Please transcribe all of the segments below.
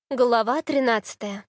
Глава 13.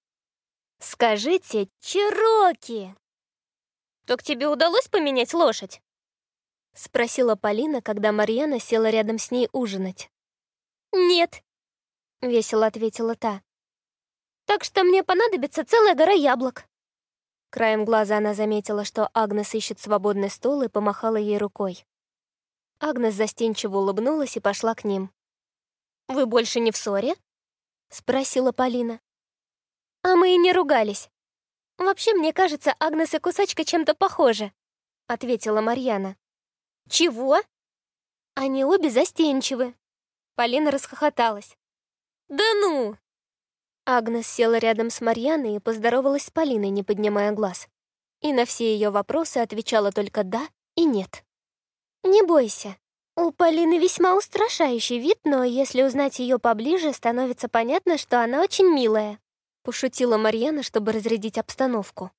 Скажите, Чероки! «Так тебе удалось поменять лошадь?» — спросила Полина, когда Марьяна села рядом с ней ужинать. «Нет», — весело ответила та. «Так что мне понадобится целая гора яблок». Краем глаза она заметила, что Агнес ищет свободный стул, и помахала ей рукой. Агнес застенчиво улыбнулась и пошла к ним. «Вы больше не в ссоре?» — спросила Полина. «А мы и не ругались. Вообще, мне кажется, Агнес и Кусачка чем-то похожи», — ответила Марьяна. «Чего?» «Они обе застенчивы». Полина расхохоталась. «Да ну!» Агнес села рядом с Марьяной и поздоровалась с Полиной, не поднимая глаз. И на все ее вопросы отвечала только «да» и «нет». «Не бойся. У Полины весьма устрашающий вид, но если узнать ее поближе, становится понятно, что она очень милая», — пошутила Марьяна, чтобы разрядить обстановку.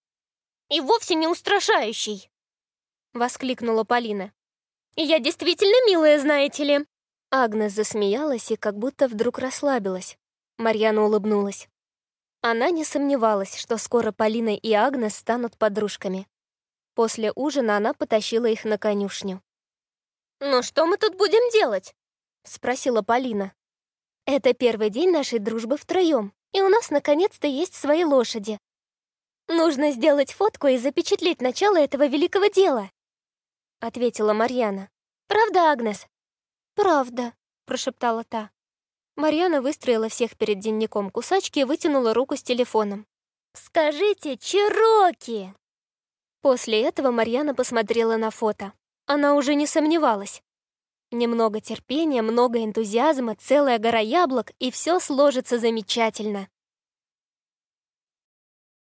«И вовсе не устрашающий!» — воскликнула Полина. «Я действительно милая, знаете ли!» Агнес засмеялась и как будто вдруг расслабилась. Марьяна улыбнулась. Она не сомневалась, что скоро Полина и Агнес станут подружками. После ужина она потащила их на конюшню. «Ну что мы тут будем делать?» — спросила Полина. «Это первый день нашей дружбы втроем, и у нас наконец-то есть свои лошади. Нужно сделать фотку и запечатлеть начало этого великого дела», — ответила Марьяна. «Правда, Агнес?» «Правда», — прошептала та. Марьяна выстроила всех перед дневником Кусачки и вытянула руку с телефоном. «Скажите, Чероки!» После этого Марьяна посмотрела на фото. Она уже не сомневалась. Немного терпения, много энтузиазма, целая гора яблок, и все сложится замечательно.